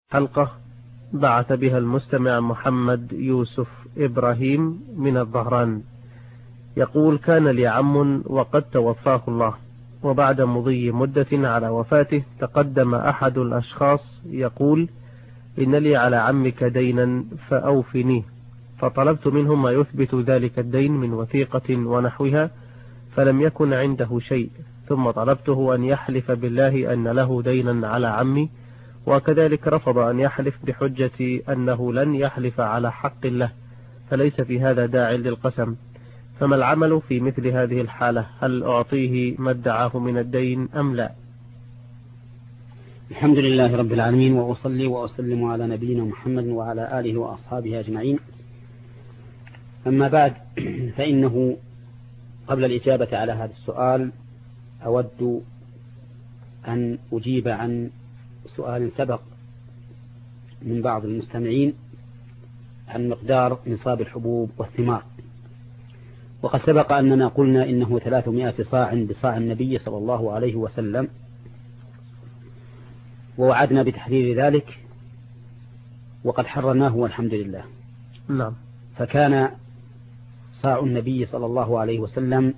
حلقة بعث بها المستمع محمد يوسف إبراهيم من الظهران، يقول: كان لي عم وقد توفاه الله، وبعد مضي مدة على وفاته تقدم أحد الأشخاص يقول: إن لي على عمك دينا فأوفنيه، فطلبت منه ما يثبت ذلك الدين من وثيقة ونحوها، فلم يكن عنده شيء، ثم طلبته أن يحلف بالله أن له دينا على عمي، وكذلك رفض أن يحلف بحجة أنه لن يحلف على حق له، فليس في هذا داع للقسم، فما العمل في مثل هذه الحالة؟ هل أعطيه ما ادعاه من الدين أم لا؟ الحمد لله رب العالمين، وأصلي وأسلم على نبينا محمد وعلى آله وأصحابه أجمعين. أما بعد، فإنه قبل الإجابة على هذا السؤال أود أن أجيب عن سؤال سبق من بعض المستمعين عن مقدار نصاب الحبوب والثمار. وقد سبق أننا قلنا إنه 300 صاع بصاع النبي صلى الله عليه وسلم، ووعدنا بتحرير ذلك وقد حررناه والحمد لله. نعم. فكان صاع النبي صلى الله عليه وسلم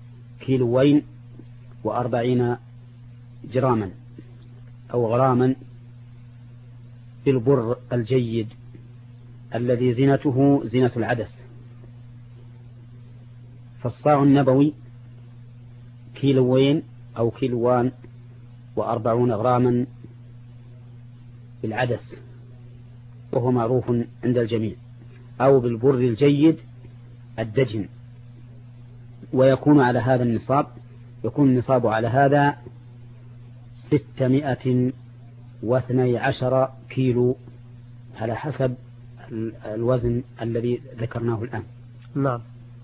240 جراما أو غراما بالبر الجيد الذي زينته زينة العدس. فالصاع النبوي 2 أو 240 غراما بالعدس، وهو معروف عند الجميع، أو بالبر الجيد الدجن. ويكون على هذا النصاب، يكون النصاب على هذا 612 كيلو على حسب الوزن الذي ذكرناه الآن. نعم،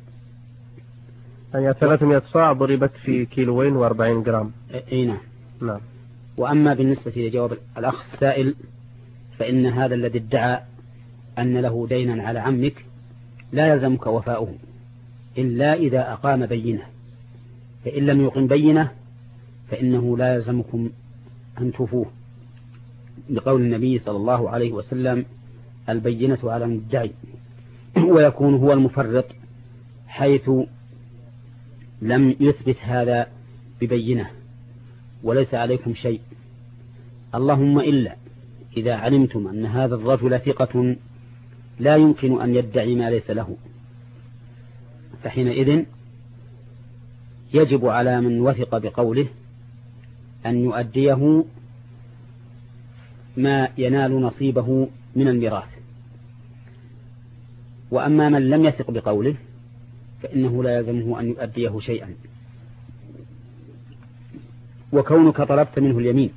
يعني 300 صاع ضربت في 240 جرام. اي نعم. وأما بالنسبة لجواب الأخ السائل، فإن هذا الذي ادعى أن له دينا على عمك لا يلزمك وفاؤه إلا إذا أقام بينة، فإن لم يقم بينة فإنه لا يلزمكم أن توفوه، لقول النبي صلى الله عليه وسلم: البينة على المدعي. ويكون هو المفرط حيث لم يثبت هذا ببينة وليس عليكم شيء، اللهم إلا إذا علمتم أن هذا الرجل ثقة لا يمكن أن يدعي ما ليس له، فحينئذ يجب على من وثق بقوله أن يؤديه ما ينال نصيبه من الميراث. وأما من لم يثق بقوله فإنه لا يلزمه أن يؤديه شيئا. وكونك طلبت منه اليمين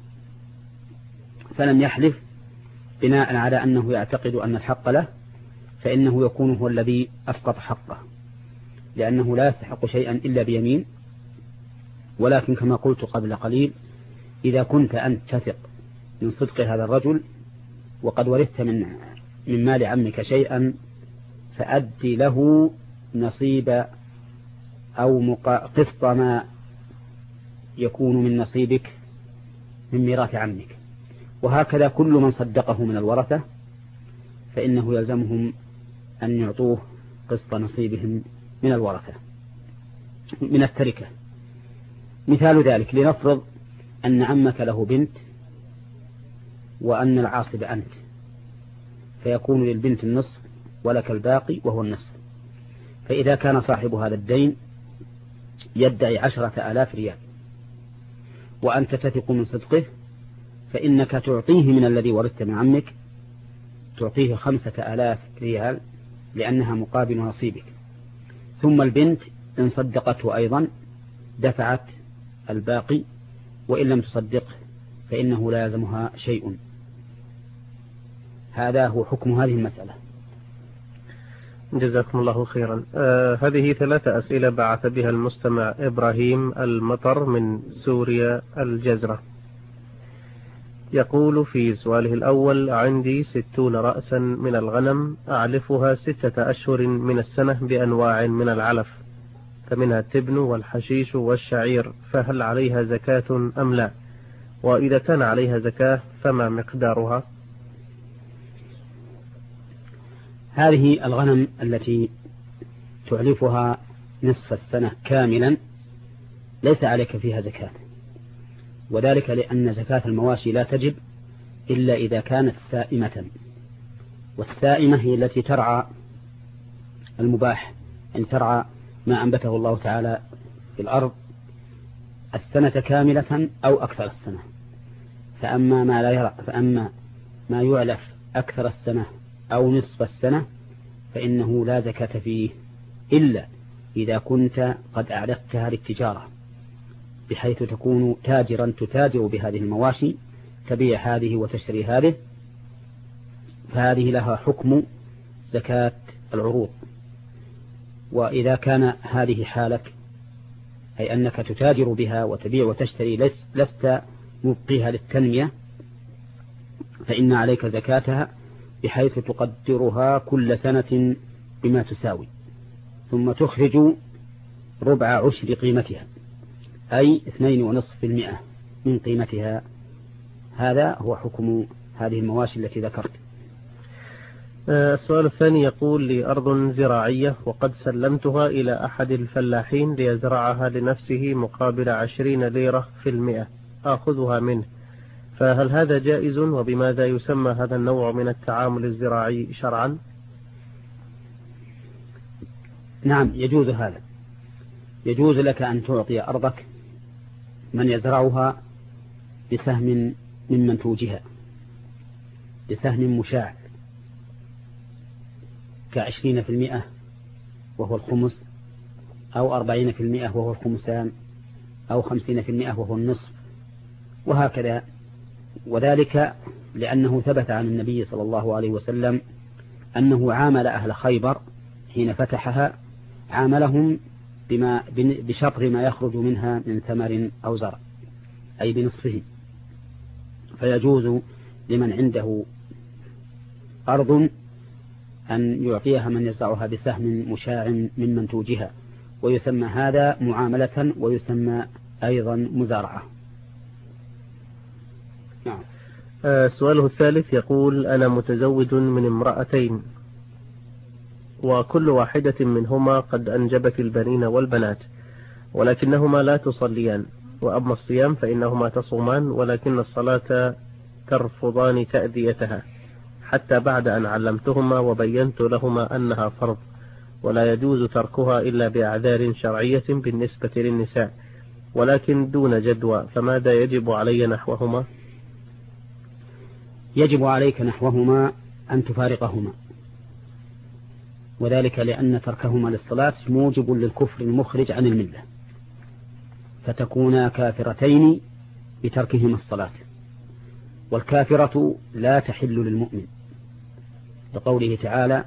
فلم يحلف بناء على أنه يعتقد أن الحق له، فإنه يكون هو الذي أسقط حقه، لأنه لا يستحق شيئا إلا بيمين. ولكن كما قلت قبل قليل، إذا كنت أنت تثق من صدق هذا الرجل وقد ورثت من مال عمك شيئا، فأدي له نصيب أو قسط ما يكون من نصيبك من ميراث عمك. وهكذا كل من صدقه من الورثة فإنه يلزمهم أن يعطوه قسط نصيبهم من الورثة من التركة. مثال ذلك، لنفرض أن عمك له بنت وأن العاصب أنت، فيكون للبنت النصف ولك الباقي وهو النصف. فإذا كان صاحب هذا الدين يدعي 10,000 ريال وأنت تثق من صدقه، فإنك تعطيه من الذي ورثت من عمك، تعطيه 5,000 ريال لأنها مقابل نصيبك. ثم البنت إن صدقته أيضا دفعت الباقي، وإن لم تصدقه فإنه لا يلزمها شيء. هذا هو حكم هذه المسألة. جزاكم الله خيرا. هذه 3 أسئلة بعث بها المستمع إبراهيم المطر من سوريا الجزرة. يقول في سؤاله الأول: عندي 60 رأسا من الغنم أعلفها 6 أشهر من السنة بأنواع من العلف، فمنها التبن والحشيش والشعير، فهل عليها زكاة أم لا؟ وإذا كان عليها زكاة فما مقدارها؟ هذه الغنم التي تعلفها نصف السنة كاملا ليس عليك فيها زكاة، وذلك لأن زكاة المواشي لا تجب إلا إذا كانت سائمة، والسائمة هي التي ترعى المباح، يعني ترعى ما أنبته الله تعالى في الأرض السنة كاملة أو أكثر السنة. فأما ما لا يرى، فأما ما يعلف أكثر السنة أو نصف السنة فإنه لا زكاة فيه إلا إذا كنت قد أعلفتها للتجارة، بحيث تكون تاجرا تتاجر بهذه المواشي، تبيع هذه وتشتري هذه، فهذه لها حكم زكاة العروض. وإذا كان هذه حالك، أي أنك تتاجر بها وتبيع وتشتري لست مبقيها للتنمية، فإن عليك زكاتها بحيث تقدرها كل سنة بما تساوي، ثم تخرج ربع عشر قيمتها، أي 2.5% من قيمتها. هذا هو حكم هذه المواشي التي ذكرت. السؤال الثاني يقول: لي أرض زراعية وقد سلمتها إلى أحد الفلاحين ليزرعها لنفسه مقابل 20 ليرة في المئة آخذها منه، فهل هذا جائز؟ وبماذا يسمى هذا النوع من التعامل الزراعي شرعا؟ نعم، يجوز هذا. يجوز لك أن تعطي أرضك من يزرعها بسهم من منتوجها، بسهم مشاع ك20% وهو الخمس، أو 40% وهو الخمسان، أو 50% وهو النصف، وهكذا. وذلك لأنه ثبت عن النبي صلى الله عليه وسلم أنه عامل أهل خيبر حين فتحها، عاملهم بشطر ما يخرج منها من ثمر أو زرع، أي بنصفه. فيجوز لمن عنده أرض أن يعطيها من يزرعها بسهم مشاع من منتوجها، ويسمى هذا معاملة، ويسمى أيضا مزارعة. نعم. سؤاله الثالث يقول: أنا متزوج من امرأتين، وكل واحدة منهما قد أنجبت البنين والبنات، ولكنهما لا تصليان، وأما الصيام فإنهما تصومان، ولكن الصلاة ترفضان تأديتها، حتى بعد أن علمتهما وبينت لهما أنها فرض، ولا يجوز تركها إلا بأعذار شرعية بالنسبة للنساء، ولكن دون جدوى، فماذا يجب علي نحوهما؟ يجب عليك نحوهما أن تفارقهما، وذلك لأن تركهما للصلاة موجب للكفر المخرج عن الملة، فتكونا كافرتين بتركهما الصلاة، والكافرة لا تحل للمؤمن، لقوله تعالى: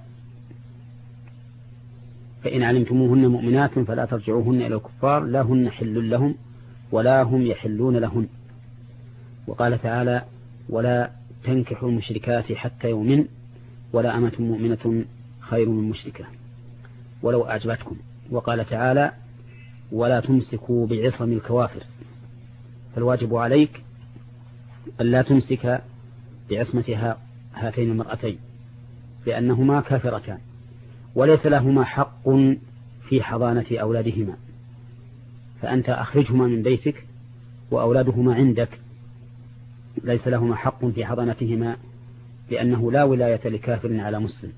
فإن علمتموهن مؤمنات فلا ترجعوهن إلى الكفار لا هن حل لهم ولا هم يحلون لهن. وقال تعالى: ولا تنكحوا المشركات حتى يؤمن ولا أمة مؤمنة خير من مشركة ولو أعجبتكم. وقال تعالى: ولا تمسكوا بعصم الكوافر. فالواجب عليك ألا تمسك بعصمة هاتين المرأتين، لأنهما كافرتان، وليس لهما حق في حضانة أولادهما، فأنت أخرجهما من بيتك وأولادهما عندك، ليس لهما حق في حضانتهما، لأنه لا ولاية لكافر على مسلم.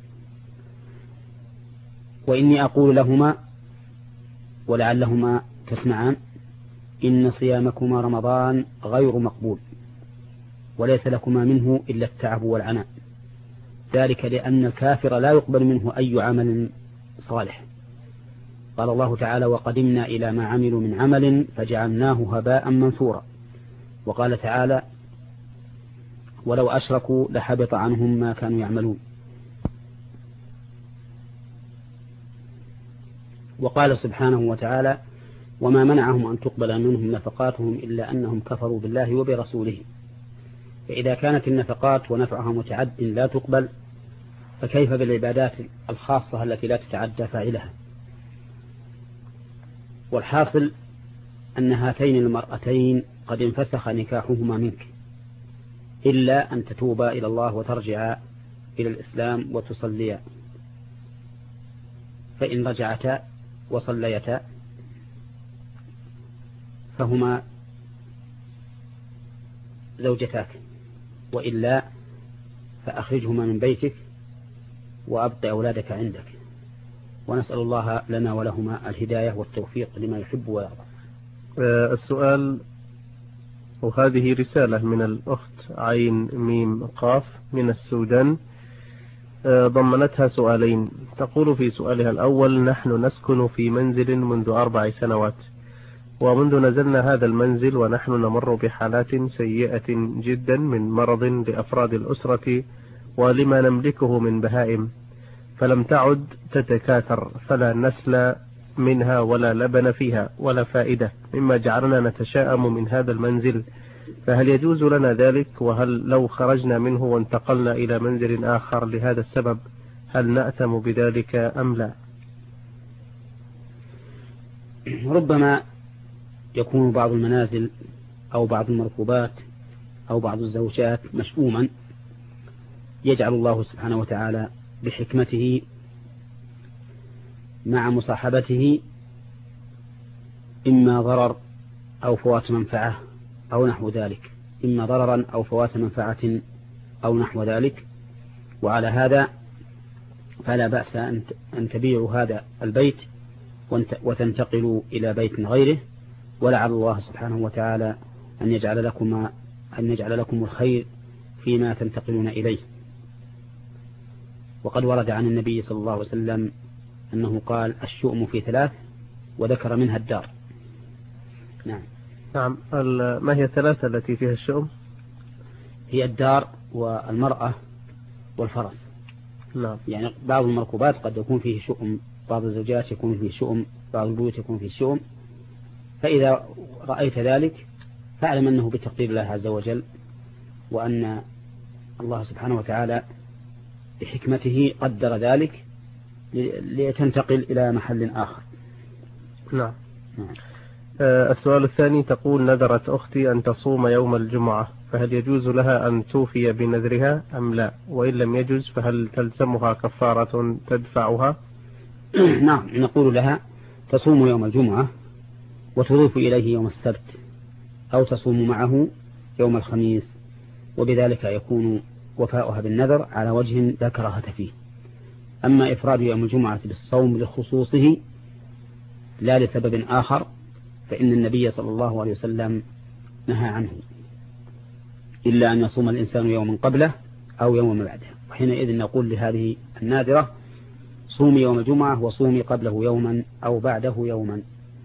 وإني أقول لهما ولعلهما تسمعان: إن صيامكما رمضان غير مقبول، وليس لكما منه إلا التعب والعناء، ذلك لأن الكافر لا يقبل منه أي عمل صالح. قال الله تعالى: وقدمنا إلى ما عملوا من عمل فجعلناه هباء منثورا. وقال تعالى: ولو أشركوا لحبط عنهم ما كانوا يعملون. وقال سبحانه وتعالى: وما منعهم أن تقبل منهم نفقاتهم إلا أنهم كفروا بالله وبرسوله. فإذا كانت النفقات ونفعها متعد لا تقبل، فكيف بالعبادات الخاصة التي لا تتعدى فاعلها؟ والحاصل أن هاتين المرأتين قد انفسخ نكاحهما منك، إلا أن تتوبا إلى الله وترجعا إلى الإسلام وتصليا فإن رجعتا وصليتا فهما زوجتاك، وإلا فأخرجهما من بيتك وأبق أولادك عندك. ونسأل الله لنا ولهما الهداية والتوفيق لما يحب ويرضى. السؤال، وهذه رسالة من الأخت عين ميم قاف من السودان، ضمنتها سؤالين. تقول في سؤالها الأول: نحن نسكن في منزل منذ 4 سنوات، ومنذ نزلنا هذا المنزل ونحن نمر بحالات سيئة جدا من مرض لأفراد الأسرة ولما نملكه من بهائم، فلم تعد تتكاثر، فلا نسل منها ولا لبن فيها ولا فائدة، مما جعلنا نتشائم من هذا المنزل، فهل يجوز لنا ذلك؟ وهل لو خرجنا منه وانتقلنا إلى منزل آخر لهذا السبب هل نأثم بذلك أم لا؟ ربما يكون بعض المنازل أو بعض المركوبات أو بعض الزوجات مشؤوما، يجعل الله سبحانه وتعالى بحكمته مع مصاحبته إما ضرر أو فوات منفعة أو نحو ذلك، إما ضررا أو فوات منفعة أو نحو ذلك. وعلى هذا فلا بأس أن تبيعوا هذا البيت وتنتقلوا إلى بيت غيره، ولعل الله سبحانه وتعالى أن يجعل لكم الخير فيما تنتقلون إليه. وقد ورد عن النبي صلى الله عليه وسلم أنه قال: الشؤم في 3، وذكر منها الدار. نعم. نعم. ما هي 3 التي فيها الشؤم؟ هي الدار والمرأة والفرس. نعم. يعني بعض المركوبات قد يكون فيه شؤم، بعض الزوجات يكون فيه شؤم، بعض البيوت يكون فيه شؤم. فإذا رأيت ذلك فاعلم أنه بتقدير الله عز وجل، وأن الله سبحانه وتعالى بحكمته قدر ذلك لتنتقل إلى محل آخر. نعم. السؤال الثاني، تقول: نذرت أختي أن تصوم يوم الجمعة، فهل يجوز لها أن توفي بنذرها أم لا؟ وإن لم يجوز فهل تلزمها كفارة تدفعها؟ نعم، نقول لها تصوم يوم الجمعة وتضيف إليه يوم السبت، أو تصوم معه يوم الخميس، وبذلك يكون وفاؤها بالنذر على وجه لا كراهة فيه. أما إفراد يوم الجمعة بالصوم لخصوصه لا لسبب آخر فإن النبي صلى الله عليه وسلم نهى عنه، إلا أن يصوم الإنسان يوما قبله أو يوما بعده، وحينئذ نقول لهذه النادرة: صومي يوم الجمعة وصومي قبله يوما أو بعده يوما.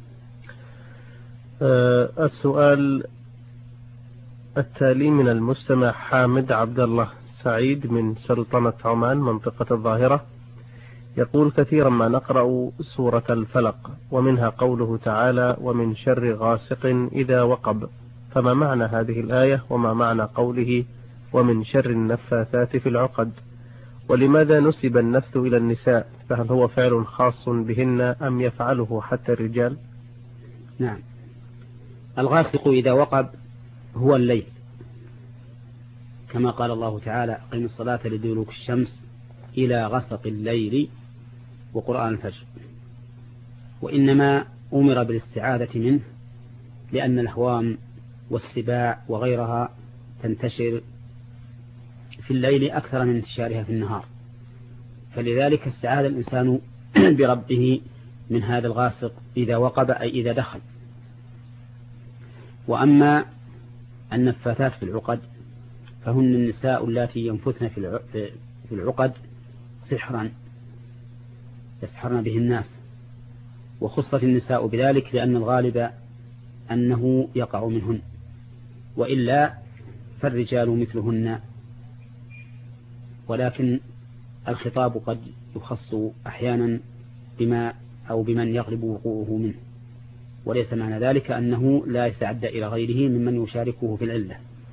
السؤال التالي من المستمع حامد عبد الله سعيد من سلطنة عمان منطقة الظاهرة، يقول: كثيرا ما نقرأ سورة الفلق ومنها قوله تعالى: ومن شر غاسق إذا وقب، فما معنى هذه الآية؟ وما معنى قوله: ومن شر النفاثات في العقد؟ ولماذا نسب النفث إلى النساء؟ فهل هو فعل خاص بهن أم يفعله حتى الرجال؟ نعم، الغاسق إذا وقب هو الليل، كما قال الله تعالى: أقم الصلاة لدلوك الشمس إلى غسق الليل وقرآن الفجر. وإنما أمر بالاستعاذة منه لأن الهوام والسباع وغيرها تنتشر في الليل أكثر من انتشارها في النهار، فلذلك استعاذ الإنسان بربه من هذا الغاسق إذا وقب، أي إذا دخل. وأما النفاثات في العقد فهن النساء اللاتي ينفثن في العقد سحرا يسحرن به الناس، وخصت النساء بذلك لأن الغالب أنه يقع منهن، وإلا فالرجال مثلهن، ولكن الخطاب قد يخص أحيانا بما أو بمن يغلب وقوعه منه، وليس معنى ذلك أنه لا يتعدى إلى غيره ممن يشاركه في العلة.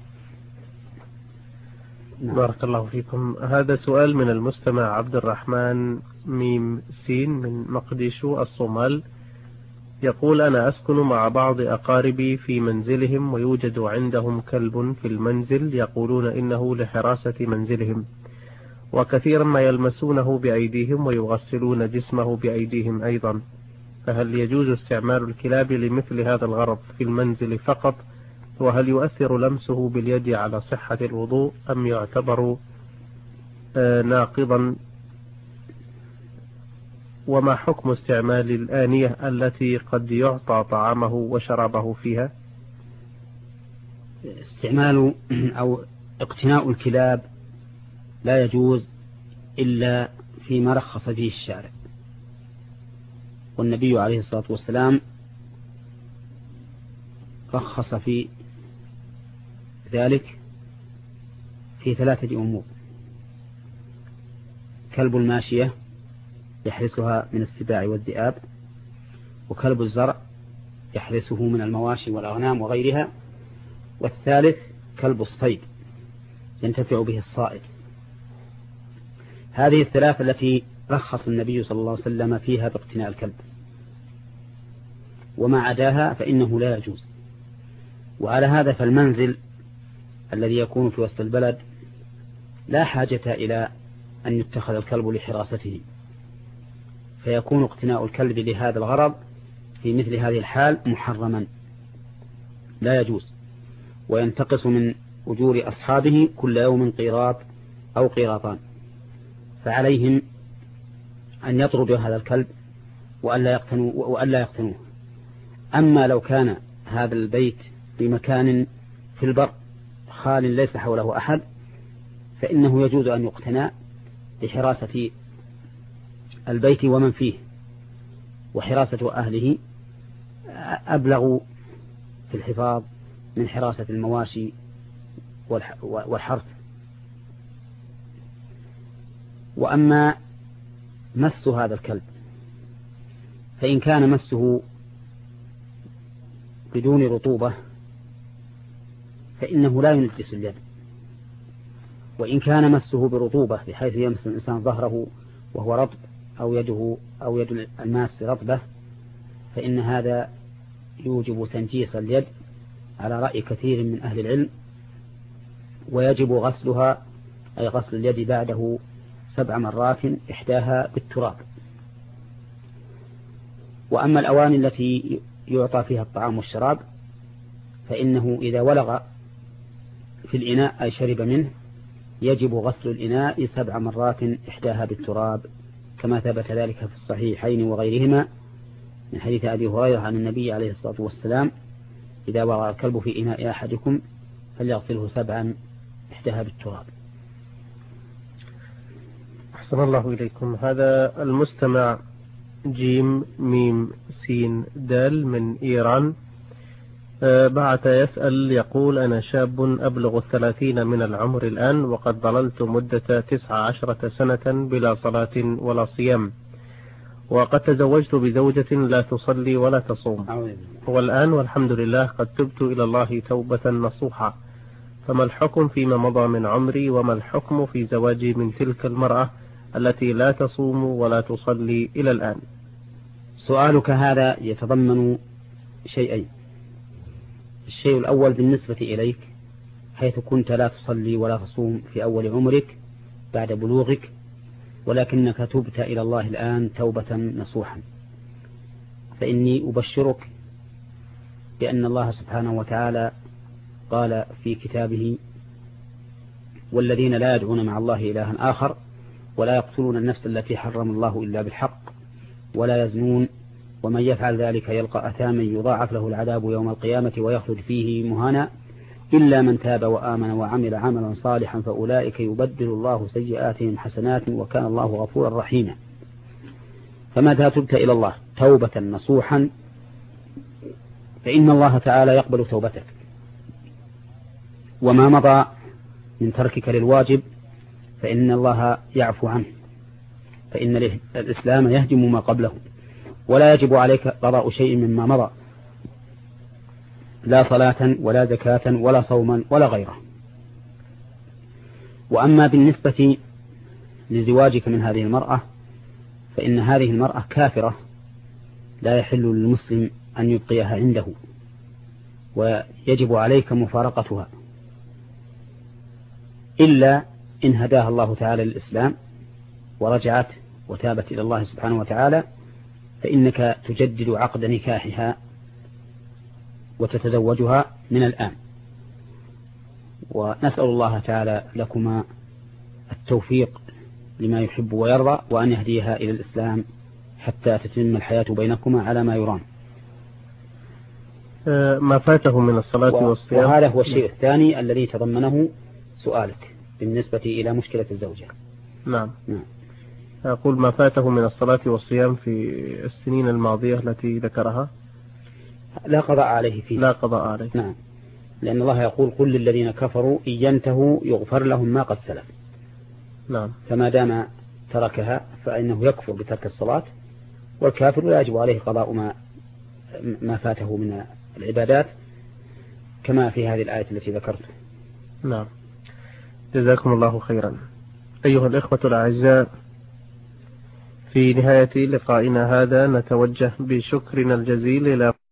نعم. بارك الله فيكم. هذا سؤال من المستمع عبد الرحمن ميم سين من مقديشو الصومال، يقول: أنا أسكن مع بعض أقاربي في منزلهم، ويوجد عندهم كلب في المنزل يقولون إنه لحراسة منزلهم، وكثيرا ما يلمسونه بأيديهم ويغسلون جسمه بأيديهم أيضا، فهل يجوز استعمال الكلاب لمثل هذا الغرض في المنزل فقط؟ وهل يؤثر لمسه باليد على صحة الوضوء أم يعتبر ناقضا؟ وما حكم استعمال الآنية التي قد يعطى طعامه وشرابه فيها؟ استعمال أو اقتناء الكلاب لا يجوز إلا فيما رخص فيه الشارع، والنبي عليه الصلاة والسلام رخص في ذلك في 3 أمور: كلب الماشية يحرسها من السباع والذئاب، وكلب الزرع يحرسه من المواشي والأغنام وغيرها، والثالث كلب الصيد ينتفع به الصائد. هذه الثلاث التي رخص النبي صلى الله عليه وسلم فيها باقتناء الكلب، وما عداها فإنه لا يجوز. وعلى هذا فالمنزل الذي يكون في وسط البلد لا حاجة إلى أن يتخذ الكلب لحراسته، فيكون اقتناء الكلب لهذا الغرض في مثل هذه الحال محرما لا يجوز، وينتقص من أجور أصحابه كل يوم قيراط أو قيراطان، فعليهم أن يطردوا هذا الكلب وألا يقتنوه. أما لو كان هذا البيت بمكان في البر خال ليس حوله أحد فإنه يجوز أن يقتنى لحراسة البيت ومن فيه، وحراسة أهله أبلغ في الحفاظ من حراسة المواشي والحرث. وأما مس هذا الكلب فإن كان مسه بدون رطوبة فإنه لا ينجس اليد، وإن كان مسه برطوبة بحيث يمس الإنسان ظهره وهو رطب أو يد الماس رطبة فإن هذا يوجب تنجيس اليد على رأي كثير من أهل العلم، ويجب غسلها أي غسل اليد بعده 7 مرات إحداها بالتراب. وأما الأواني التي يعطى فيها الطعام والشراب فإنه إذا ولغ في الإناء أي شرب منه يجب غسل الإناء 7 مرات إحداها بالتراب، كما ثبت ذلك في الصحيحين وغيرهما من حديث أبي هريرة عن النبي عليه الصلاة والسلام: إذا وضع الكلب في إناء أحدكم فليغسله 7 إحداها بالتراب. أحسن الله إليكم. هذا المستمع جيم ميم سين دال من إيران بعث يسأل يقول: أنا شاب أبلغ 30 من العمر الآن، وقد ظللت مدة 19 سنة بلا صلاة ولا صيام، وقد تزوجت بزوجة لا تصلي ولا تصوم، والآن والحمد لله قد تبت إلى الله توبة نصوحة، فما الحكم فيما مضى من عمري، وما الحكم في زواجي من تلك المرأة التي لا تصوم ولا تصلي إلى الآن؟ سؤالك هذا يتضمن شيئين: الشيء الأول بالنسبة إليك حيث كنت لا تصلي ولا تصوم في أول عمرك بعد بلوغك، ولكنك تبت إلى الله الآن توبة نصوحا، فإني أبشرك بأن الله سبحانه وتعالى قال في كتابه: والذين لا يدعون مع الله إلها آخر ولا يقتلون النفس التي حرم الله إلا بالحق ولا يزنون ومن يفعل ذلك يلقى أثاما يضاعف له العذاب يوم القيامة ويخلد فيه مهانا إلا من تاب وآمن وعمل عملا صالحا فأولئك يبدل الله سيئاتهم حسنات وكان الله غفورا رحيما. فمتى تبت إلى الله توبة نصوحا فإن الله تعالى يقبل توبتك، وما مضى من تركك للواجب فإن الله يعفو عنه، فإن الإسلام يهدم ما قبله، ولا يجب عليك قضاء شيء مما مضى، لا صلاة ولا زكاة ولا صوما ولا غيره. وأما بالنسبة لزواجك من هذه المرأة فإن هذه المرأة كافرة لا يحل للمسلم أن يبقيها عنده، ويجب عليك مفارقتها إلا إن هداها الله تعالى للإسلام ورجعت وتابت إلى الله سبحانه وتعالى فإنك تجدد عقد نكاحها وتتزوجها من الآن. ونسأل الله تعالى لكما التوفيق لما يحب ويرضى، وأن يهديها إلى الإسلام حتى تتم الحياة بينكما على ما يرام. ما فاته من الصلاة والصيام. وهذا هو الشيء الثاني الذي تضمنه سؤالك بالنسبة إلى مشكلة الزوجة. نعم. أقول ما فاته من الصلاة والصيام في السنين الماضية التي ذكرها لا قضاء عليه فيه. لا قضاء عليه. نعم، لأن الله يقول قل للذين كفروا إن ينتهوا يغفر لهم ما قد سلف. نعم. فما دام تركها فإنه يكفر بترك الصلاة، والكافر لا يجب عليه قضاء ما فاته من العبادات كما في هذه الآية التي ذكرتها. نعم، جزاكم الله خيرا. أيها الإخوة الأعزاء، في نهاية لقائنا هذا نتوجه بشكرنا الجزيل إلى